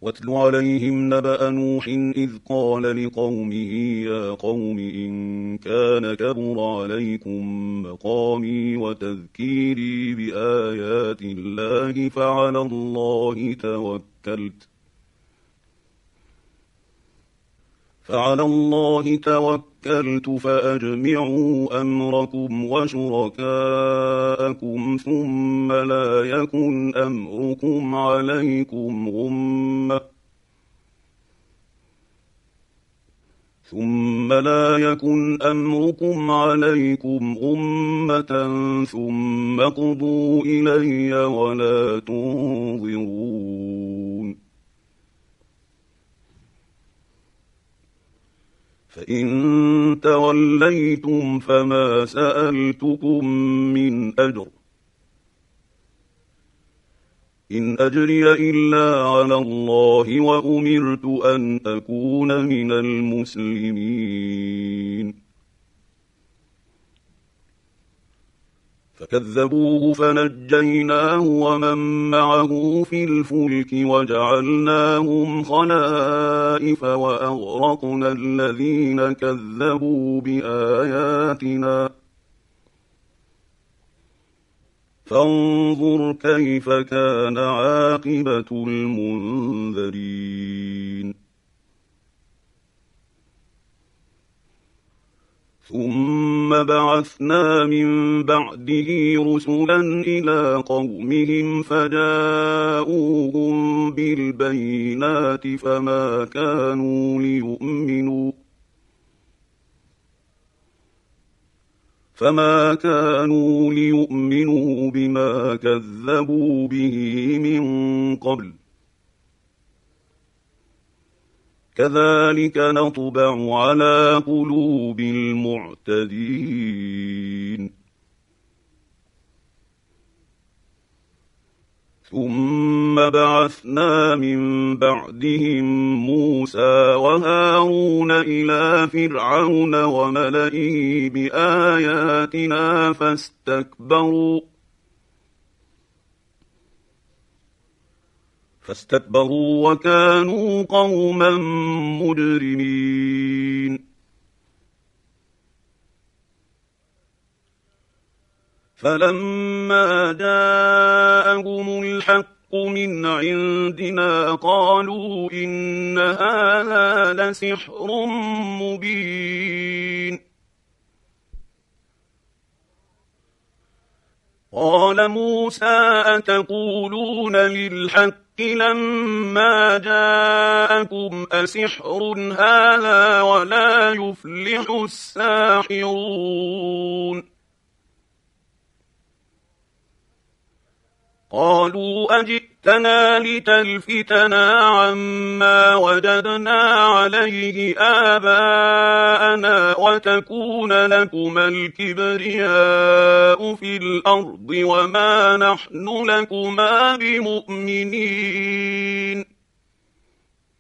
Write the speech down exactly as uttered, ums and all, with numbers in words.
واتل عليهم نبأ نوح إذ قال لقومه يا قوم إن كان كبر عليكم مقامي وتذكيري بآيات الله فعلى الله توكلت فعلى الله توكلت فأجمعوا أمركم وشركاءكم ثم لا يكن أمركم عليكم غمة ثم لا يكن أمركم عليكم غمة ثم اقضوا إلي ولا تنظرون فإن توليتم فما سألتكم من أجر إن أجري إلا على الله وأمرت أن أكون من المسلمين فكذبوه فنجيناه ومن معه في الفلك وجعلناهم خلائف وأغرقنا الذين كذبوا بآياتنا فانظر كيف كان عاقبة المنذرين ثم بعثنا من بعده رسلا إلى قومهم فجاءوهم بالبينات فما كانوا ليؤمنوا فما كانوا ليؤمنوا بما كذبوا به من قبل كذلك نطبع على قلوب المعتدين ثم بعثنا من بعدهم موسى وهارون إلى فرعون وملئه بآياتنا فاستكبروا فاستكبروا وكانوا قوما مجرمين فلما جاءهم الحق من عندنا قالوا إن هذا لسحر مبين قال موسى أتقولون للحق لما جاءكم أسحر هذا ولا يفلح الساحرون قالوا أجئتنا لتلفتنا عما وجدنا عليه آباءنا وتكون لكما الكبرياء في الأرض وما نحن لكما بمؤمنين